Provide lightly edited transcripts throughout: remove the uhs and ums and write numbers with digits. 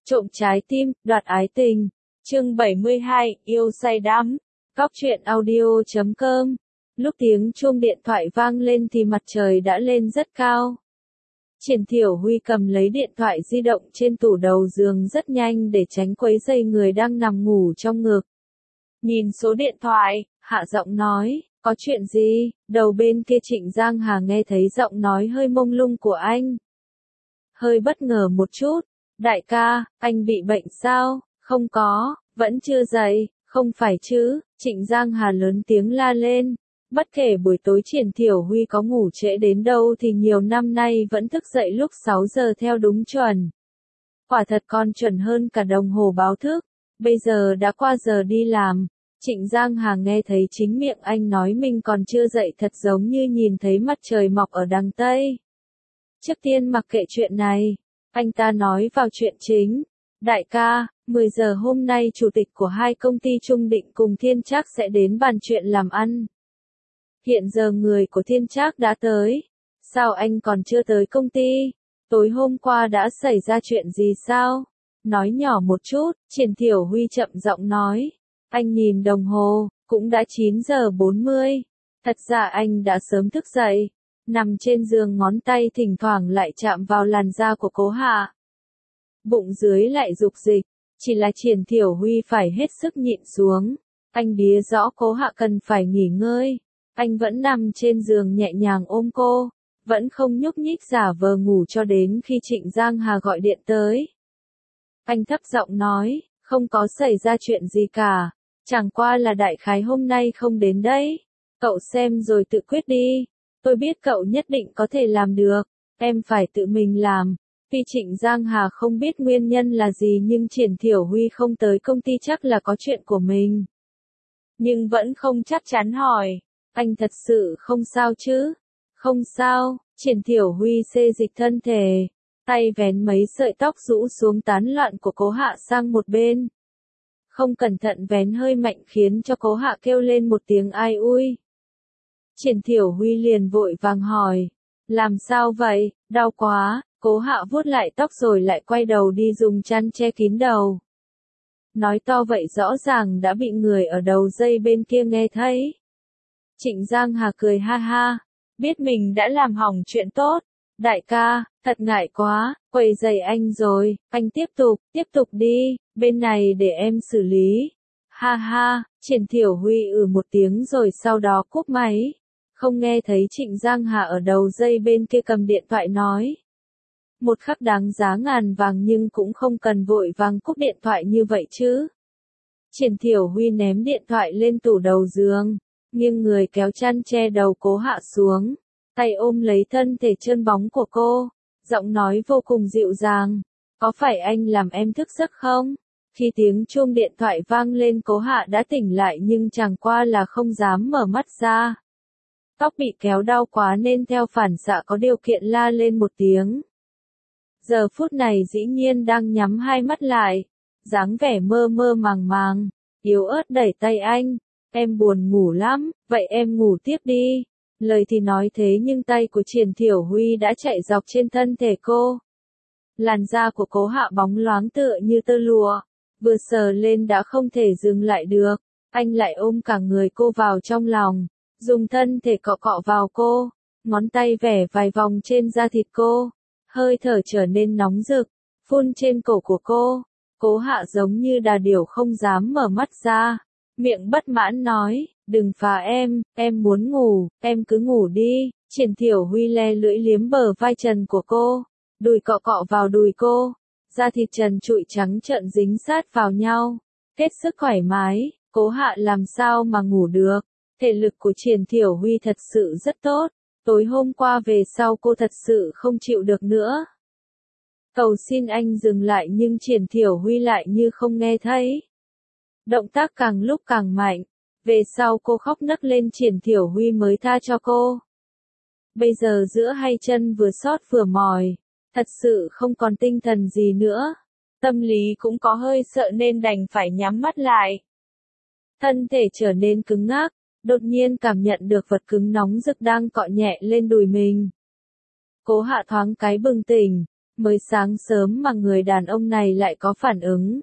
Trộm trái tim, đoạt ái tình. Chương 72, yêu say đắm. Góc truyện audio.com. Lúc tiếng chuông điện thoại vang lên thì mặt trời đã lên rất cao. Triển Thiểu Huy cầm lấy điện thoại di động trên tủ đầu giường rất nhanh để tránh quấy rầy người đang nằm ngủ trong ngực. Nhìn số điện thoại, hạ giọng nói, có chuyện gì? Đầu bên kia Trịnh Giang Hà nghe thấy giọng nói hơi mông lung của anh. Hơi bất ngờ một chút. Đại ca, anh bị bệnh sao? Không có, vẫn chưa dậy, không phải chứ? Trịnh Giang Hà lớn tiếng la lên. Bất kể buổi tối Triển Thiểu Huy có ngủ trễ đến đâu thì nhiều năm nay vẫn thức dậy lúc 6 giờ theo đúng chuẩn. Quả thật còn chuẩn hơn cả đồng hồ báo thức. Bây giờ đã qua giờ đi làm. Trịnh Giang Hà nghe thấy chính miệng anh nói mình còn chưa dậy thật giống như nhìn thấy mặt trời mọc ở đằng Tây. Trước tiên mặc kệ chuyện này. Anh ta nói vào chuyện chính. Đại ca, 10 giờ hôm nay chủ tịch của hai công ty Trung Định cùng Thiên Trác sẽ đến bàn chuyện làm ăn. Hiện giờ người của Thiên Trác đã tới. Sao anh còn chưa tới công ty? Tối hôm qua đã xảy ra chuyện gì sao? Nói nhỏ một chút, Triển Thiểu Huy chậm giọng nói. Anh nhìn đồng hồ, cũng đã 9 giờ 40. Thật ra anh đã sớm thức dậy. Nằm trên giường ngón tay thỉnh thoảng lại chạm vào làn da của Cố Hạ. Bụng dưới lại dục dịch, chỉ là Triển Thiểu Huy phải hết sức nhịn xuống. Anh biết rõ Cố Hạ cần phải nghỉ ngơi. Anh vẫn nằm trên giường nhẹ nhàng ôm cô, vẫn không nhúc nhích giả vờ ngủ cho đến khi Trịnh Giang Hà gọi điện tới. Anh thấp giọng nói, không có xảy ra chuyện gì cả, chẳng qua là đại khái hôm nay không đến đấy. Cậu xem rồi tự quyết đi. Tôi biết cậu nhất định có thể làm được, em phải tự mình làm. Tuy Trịnh Giang Hà không biết nguyên nhân là gì nhưng Triển Thiểu Huy không tới công ty chắc là có chuyện của mình. Nhưng vẫn không chắc chắn hỏi, anh thật sự không sao chứ? Không sao, Triển Thiểu Huy xê dịch thân thể, tay vén mấy sợi tóc rũ xuống tán loạn của Cố Hạ sang một bên. Không cẩn thận vén hơi mạnh khiến cho Cố Hạ kêu lên một tiếng ai ui. Triển Thiểu Huy liền vội vàng hỏi, làm sao vậy, đau quá? Cố Hạ vuốt lại tóc rồi lại quay đầu đi dùng chăn che kín đầu. Nói to vậy rõ ràng đã bị người ở đầu dây bên kia nghe thấy. Trịnh Giang Hà cười ha ha, biết mình đã làm hỏng chuyện tốt. Đại ca, thật ngại quá, quấy rầy anh rồi, anh tiếp tục đi, bên này để em xử lý. Ha ha, Triển Thiểu Huy một tiếng rồi sau đó cúp máy. Không nghe thấy Trịnh Giang Hà ở đầu dây bên kia cầm điện thoại nói. Một khắc đáng giá ngàn vàng nhưng cũng không cần vội vàng cúp điện thoại như vậy chứ. Triển Thiểu Huy ném điện thoại lên tủ đầu giường, nghiêng người kéo chăn che đầu Cố Hạ xuống, tay ôm lấy thân thể trơn bóng của cô, giọng nói vô cùng dịu dàng. Có phải anh làm em thức giấc không? Khi tiếng chuông điện thoại vang lên Cố Hạ đã tỉnh lại nhưng chẳng qua là không dám mở mắt ra. Tóc bị kéo đau quá nên theo phản xạ có điều kiện la lên một tiếng. Giờ phút này dĩ nhiên đang nhắm hai mắt lại, dáng vẻ mơ mơ màng màng, yếu ớt đẩy tay anh. Em buồn ngủ lắm, vậy em ngủ tiếp đi. Lời thì nói thế nhưng tay của Triển Thiểu Huy đã chạy dọc trên thân thể cô. Làn da của Cố Hạ bóng loáng tựa như tơ lụa, vừa sờ lên đã không thể dừng lại được. Anh lại ôm cả người cô vào trong lòng, dùng thân thể cọ cọ vào cô, ngón tay vẽ vài vòng trên da thịt cô, hơi thở trở nên nóng rực, phun trên cổ của cô. Cố Hạ giống như đà điểu không dám mở mắt ra, miệng bất mãn nói, đừng phá em muốn ngủ, em cứ ngủ đi. Triển Thiểu Huy le lưỡi liếm bờ vai trần của cô, đùi cọ cọ vào đùi cô, da thịt trần trụi trắng trợn dính sát vào nhau, hết sức thoải mái. Cố Hạ làm sao mà ngủ được, thể lực của Triển Thiểu Huy thật sự rất tốt, tối hôm qua về sau cô thật sự không chịu được nữa. Cầu xin anh dừng lại nhưng Triển Thiểu Huy lại như không nghe thấy. Động tác càng lúc càng mạnh, về sau cô khóc nấc lên Triển Thiểu Huy mới tha cho cô. Bây giờ giữa hai chân vừa xót vừa mỏi, thật sự không còn tinh thần gì nữa. Tâm lý cũng có hơi sợ nên đành phải nhắm mắt lại. Thân thể trở nên cứng ngắc, đột nhiên cảm nhận được vật cứng nóng rực đang cọ nhẹ lên đùi mình. Cố Hạ thoáng cái bừng tỉnh, Mới sáng sớm mà người đàn ông này lại có phản ứng.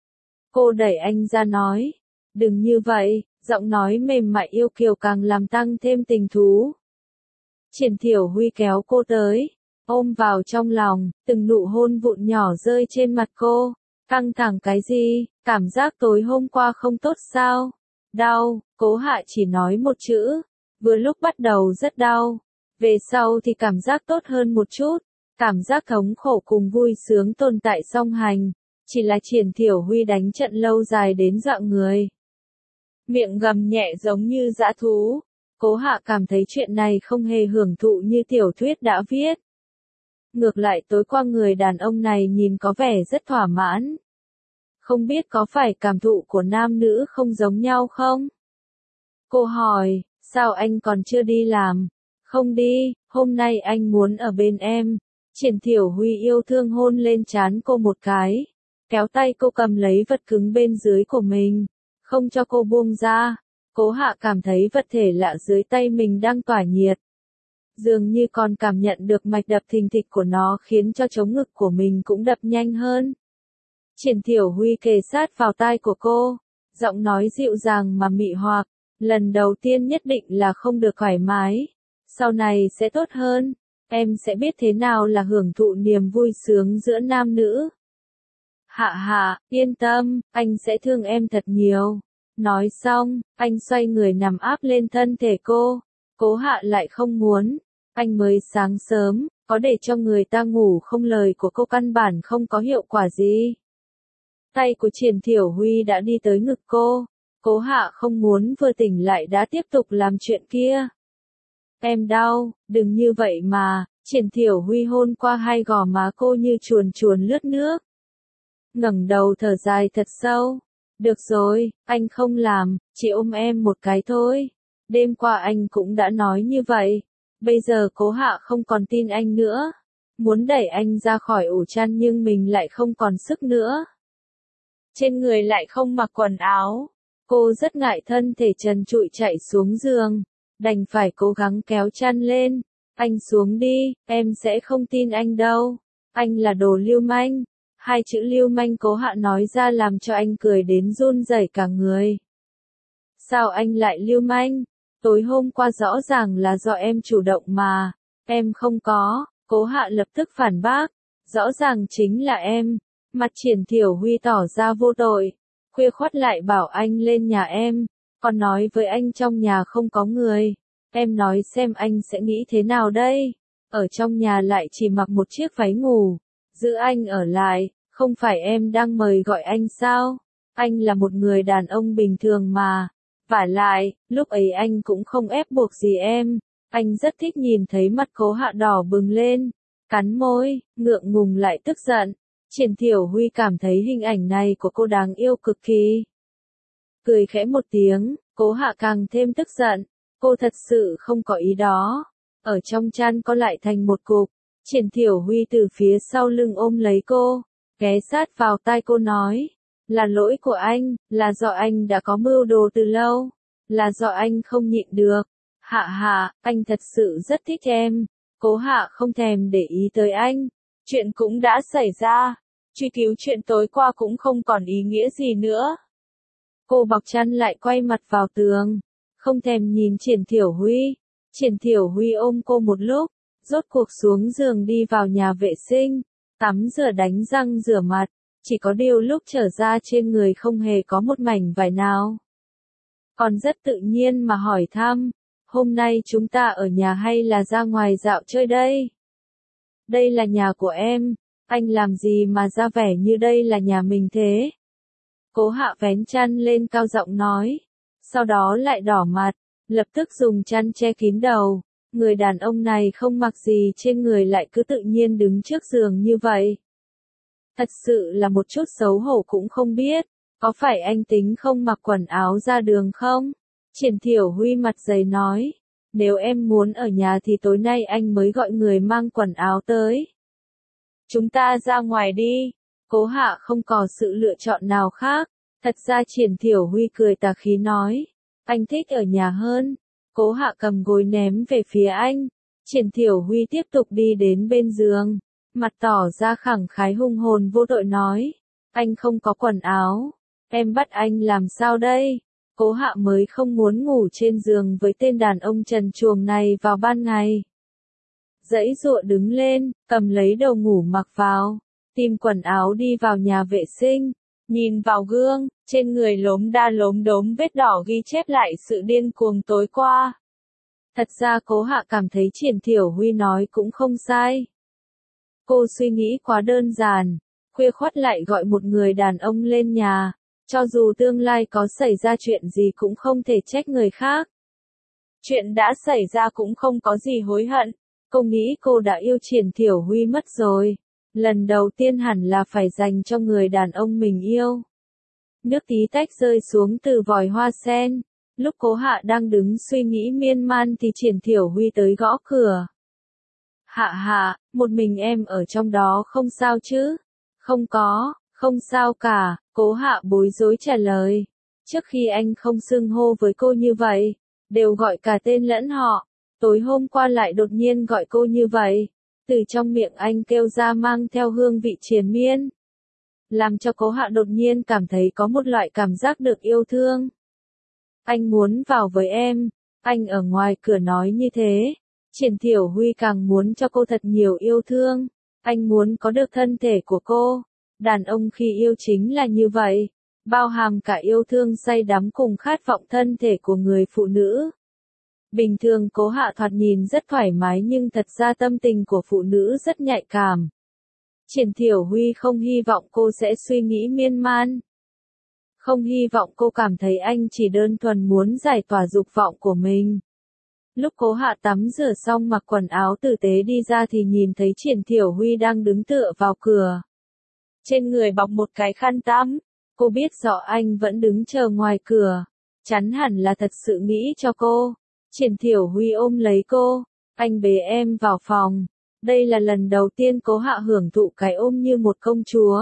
Cô đẩy anh ra nói, đừng như vậy, giọng nói mềm mại yêu kiều càng làm tăng thêm tình thú. Triển Thiểu Huy kéo cô tới, ôm vào trong lòng, từng nụ hôn vụn nhỏ rơi trên mặt cô. Căng thẳng cái gì, cảm giác tối hôm qua không tốt sao? Đau, Cố Hạ chỉ nói một chữ, vừa lúc bắt đầu rất đau, về sau thì cảm giác tốt hơn một chút, cảm giác thống khổ cùng vui sướng tồn tại song hành, chỉ là Triển Thiểu Huy đánh trận lâu dài đến dọa người. Miệng gầm nhẹ giống như dã thú, Cố Hạ cảm thấy chuyện này không hề hưởng thụ như tiểu thuyết đã viết. Ngược lại tối qua người đàn ông này nhìn có vẻ rất thỏa mãn. Không biết có phải cảm thụ của nam nữ không giống nhau không? Cô hỏi, sao anh còn chưa đi làm? Không đi, hôm nay anh muốn ở bên em. Triển Thiểu Huy yêu thương hôn lên trán cô một cái, kéo tay cô cầm lấy vật cứng bên dưới của mình, không cho cô buông ra. Cố Hạ cảm thấy vật thể lạ dưới tay mình đang tỏa nhiệt. Dường như còn cảm nhận được mạch đập thình thịch của nó khiến cho trống ngực của mình cũng đập nhanh hơn. Triển Thiểu Huy kề sát vào tai của cô, giọng nói dịu dàng mà mị hoặc, lần đầu tiên nhất định là không được thoải mái, sau này sẽ tốt hơn, em sẽ biết thế nào là hưởng thụ niềm vui sướng giữa nam nữ. Hạ hạ, yên tâm, anh sẽ thương em thật nhiều. Nói xong, anh xoay người nằm áp lên thân thể cô. Cố Hạ lại không muốn, anh mới sáng sớm, có để cho người ta ngủ không, lời của cô căn bản không có hiệu quả gì. Tay của Triển Thiểu Huy đã đi tới ngực cô. Cố Hạ không muốn vừa tỉnh lại đã tiếp tục làm chuyện kia. Em đau, đừng như vậy mà. Triển Thiểu Huy hôn qua hai gò má cô như chuồn chuồn lướt nước. Ngẩng đầu thở dài thật sâu. Được rồi, anh không làm, chỉ ôm em một cái thôi. Đêm qua anh cũng đã nói như vậy. Bây giờ Cố Hạ không còn tin anh nữa. Muốn đẩy anh ra khỏi ổ chăn nhưng mình lại không còn sức nữa. Trên người lại không mặc quần áo. Cô rất ngại thân thể trần trụi chạy xuống giường. Đành phải cố gắng kéo chăn lên. Anh xuống đi, em sẽ không tin anh đâu. Anh là đồ lưu manh. Hai chữ lưu manh Cố Hạ nói ra làm cho anh cười đến run rẩy cả người. Sao anh lại lưu manh? Tối hôm qua rõ ràng là do em chủ động mà. Em không có. Cố Hạ lập tức phản bác. Rõ ràng chính là em. Mặt Triển Thiểu Huy tỏ ra vô tội. Khuya khoắt lại bảo anh lên nhà em. Còn nói với anh trong nhà không có người. Em nói xem anh sẽ nghĩ thế nào đây? Ở trong nhà lại chỉ mặc một chiếc váy ngủ. Giữ anh ở lại, không phải em đang mời gọi anh sao? Anh là một người đàn ông bình thường mà. Vả lại, lúc ấy anh cũng không ép buộc gì em. Anh rất thích nhìn thấy mặt Cố Hạ đỏ bừng lên. Cắn môi, ngượng ngùng lại tức giận. Triển Thiểu Huy cảm thấy hình ảnh này của cô đáng yêu cực kỳ. Cười khẽ một tiếng, Cố Hạ càng thêm tức giận. Cô thật sự không có ý đó. Ở trong chăn co lại thành một cục. Triển Thiểu Huy từ phía sau lưng ôm lấy cô, ghé sát vào tai cô nói. Là lỗi của anh, là do anh đã có mưu đồ từ lâu. Là do anh không nhịn được. Hạ hạ, anh thật sự rất thích em. Cố Hạ không thèm để ý tới anh. Chuyện cũng đã xảy ra. Truy cứu chuyện tối qua cũng không còn ý nghĩa gì nữa. Cô bọc chăn lại quay mặt vào tường. Không thèm nhìn Triển Thiểu Huy. Triển Thiểu Huy ôm cô một lúc. Rốt cuộc xuống giường đi vào nhà vệ sinh. Tắm rửa đánh răng rửa mặt. Chỉ có điều lúc trở ra trên người không hề có một mảnh vải nào. Còn rất tự nhiên mà hỏi thăm. Hôm nay chúng ta ở nhà hay là ra ngoài dạo chơi đây? Đây là nhà của em. Anh làm gì mà ra vẻ như đây là nhà mình thế? Cố Hạ vén chăn lên cao giọng nói. Sau đó lại đỏ mặt. Lập tức dùng chăn che kín đầu. Người đàn ông này không mặc gì trên người lại cứ tự nhiên đứng trước giường như vậy. Thật sự là một chút xấu hổ cũng không biết. Có phải anh tính không mặc quần áo ra đường không? Triển Thiểu Huy mặt dày nói. Nếu em muốn ở nhà thì tối nay anh mới gọi người mang quần áo tới. Chúng ta ra ngoài đi. Cố Hạ không có sự lựa chọn nào khác. Thật ra Triển Thiểu Huy cười tà khí nói. Anh thích ở nhà hơn. Cố Hạ cầm gối ném về phía anh. Triển Thiểu Huy tiếp tục đi đến bên giường. mặt tỏ ra khẳng khái hung hồn vô tội nói. Anh không có quần áo. Em bắt anh làm sao đây? Cố Hạ mới không muốn ngủ trên giường với tên đàn ông trần truồng này vào ban ngày. Giãy giụa đứng lên, cầm lấy đồ ngủ mặc vào, tìm quần áo đi vào nhà vệ sinh, nhìn vào gương, trên người lốm đa lốm đốm vết đỏ ghi chép lại sự điên cuồng tối qua. Thật ra Cố Hạ cảm thấy Triển Thiểu Huy nói cũng không sai. Cô suy nghĩ quá đơn giản, khuya khoắt lại gọi một người đàn ông lên nhà, cho dù tương lai có xảy ra chuyện gì cũng không thể trách người khác. Chuyện đã xảy ra cũng không có gì hối hận, cô nghĩ cô đã yêu Triển Thiểu Huy mất rồi, lần đầu tiên hẳn là phải dành cho người đàn ông mình yêu. Nước tí tách rơi xuống từ vòi hoa sen, lúc Cố Hạ đang đứng suy nghĩ miên man thì Triển Thiểu Huy tới gõ cửa. Hạ Hạ, một mình em ở trong đó không sao chứ? Không có, không sao cả, Cố Hạ bối rối trả lời. Trước khi anh không xưng hô với cô như vậy, đều gọi cả tên lẫn họ, tối hôm qua lại đột nhiên gọi cô như vậy, từ trong miệng anh kêu ra mang theo hương vị triền miên. Làm cho Cố Hạ đột nhiên cảm thấy có một loại cảm giác được yêu thương. Anh muốn vào với em, anh ở ngoài cửa nói như thế. Triển Thiểu Huy càng muốn cho cô thật nhiều yêu thương, anh muốn có được thân thể của cô. Đàn ông khi yêu chính là như vậy, bao hàm cả yêu thương say đắm cùng khát vọng thân thể của người phụ nữ. Bình thường Cố Hạ thoạt nhìn rất thoải mái nhưng thật ra tâm tình của phụ nữ rất nhạy cảm. Triển Thiểu Huy không hy vọng cô sẽ suy nghĩ miên man. Không hy vọng cô cảm thấy anh chỉ đơn thuần muốn giải tỏa dục vọng của mình. Lúc Cố Hạ tắm rửa xong mặc quần áo tử tế đi ra thì nhìn thấy Triển Thiểu Huy đang đứng tựa vào cửa. Trên người bọc một cái khăn tắm, cô biết rõ anh vẫn đứng chờ ngoài cửa, chắn hẳn là thật sự nghĩ cho cô. Triển Thiểu Huy ôm lấy cô, anh bế em vào phòng. Đây là lần đầu tiên Cố Hạ hưởng thụ cái ôm như một công chúa.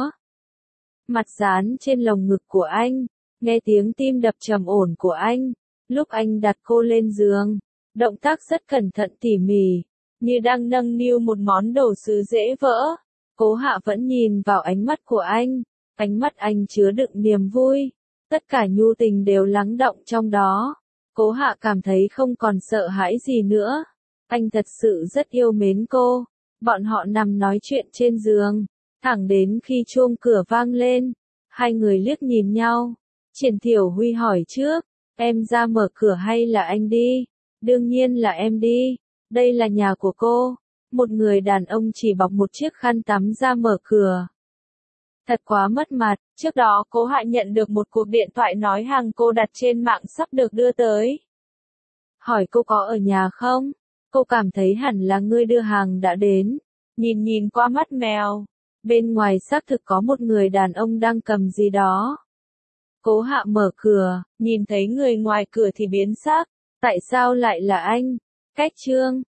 Mặt dán trên lồng ngực của anh, nghe tiếng tim đập trầm ổn của anh, lúc anh đặt cô lên giường. Động tác rất cẩn thận tỉ mỉ, như đang nâng niu một món đồ sứ dễ vỡ. Cố Hạ vẫn nhìn vào ánh mắt của anh, ánh mắt anh chứa đựng niềm vui, tất cả nhu tình đều lắng đọng trong đó. Cố Hạ cảm thấy không còn sợ hãi gì nữa, anh thật sự rất yêu mến cô. Bọn họ nằm nói chuyện trên giường, thẳng đến khi chuông cửa vang lên, hai người liếc nhìn nhau. Triển Thiểu Huy hỏi trước, em ra mở cửa hay là anh đi? Đương nhiên là em đi, đây là nhà của cô. Một người đàn ông chỉ bọc một chiếc khăn tắm ra mở cửa. Thật quá mất mặt, trước đó Cố Hạ nhận được một cuộc điện thoại nói hàng cô đặt trên mạng sắp được đưa tới. Hỏi cô có ở nhà không? Cô cảm thấy hẳn là người đưa hàng đã đến. Nhìn qua mắt mèo, bên ngoài xác thực có một người đàn ông đang cầm gì đó. Cố Hạ mở cửa, nhìn thấy người ngoài cửa thì biến sắc. Tại sao lại là anh? Cách Trương,